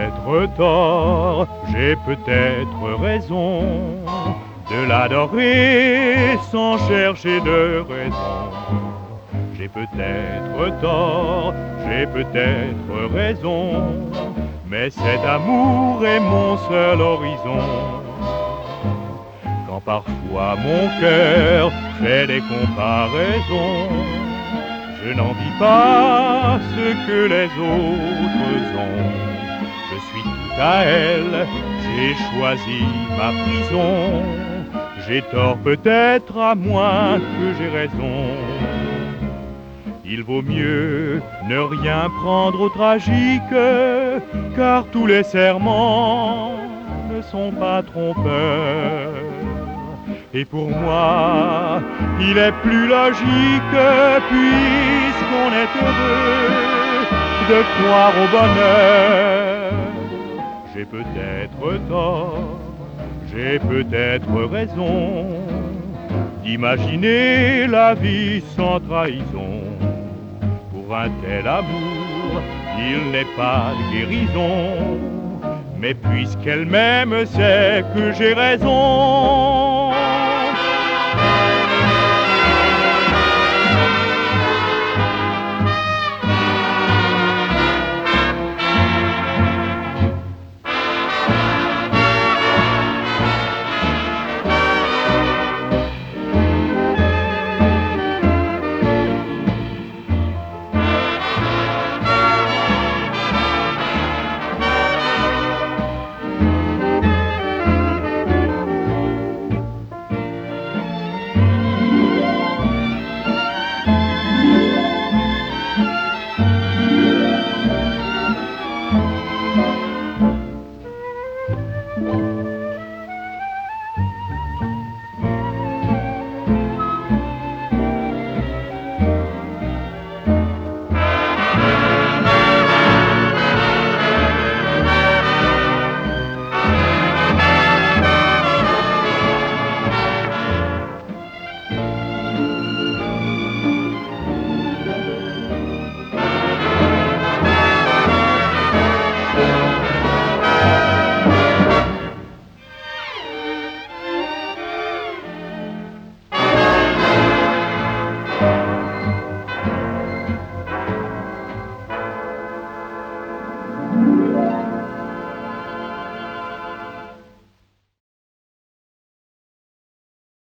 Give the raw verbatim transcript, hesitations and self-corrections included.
peut-être tort, j'ai peut-être raison de l'adorer sans chercher de raison. J'ai peut-être tort, j'ai peut-être raison, mais cet amour est mon seul horizon. Quand parfois mon cœur fait des comparaisons, je n'envie pas ce que les autres ont. Je suis tout à elle, j'ai choisi ma prison. J'ai tort peut-être à moins que j'ai raison. Il vaut mieux ne rien prendre au tragique, car tous les serments ne sont pas trompeurs. Et pour moi, il est plus logique, puisqu'on est heureux, de croire au bonheur. J'ai peut-être tort, j'ai peut-être raison, d'imaginer la vie sans trahison. Pour un tel amour, il n'est pas de guérison, mais puisqu'elle m'aime, c'est que j'ai raison.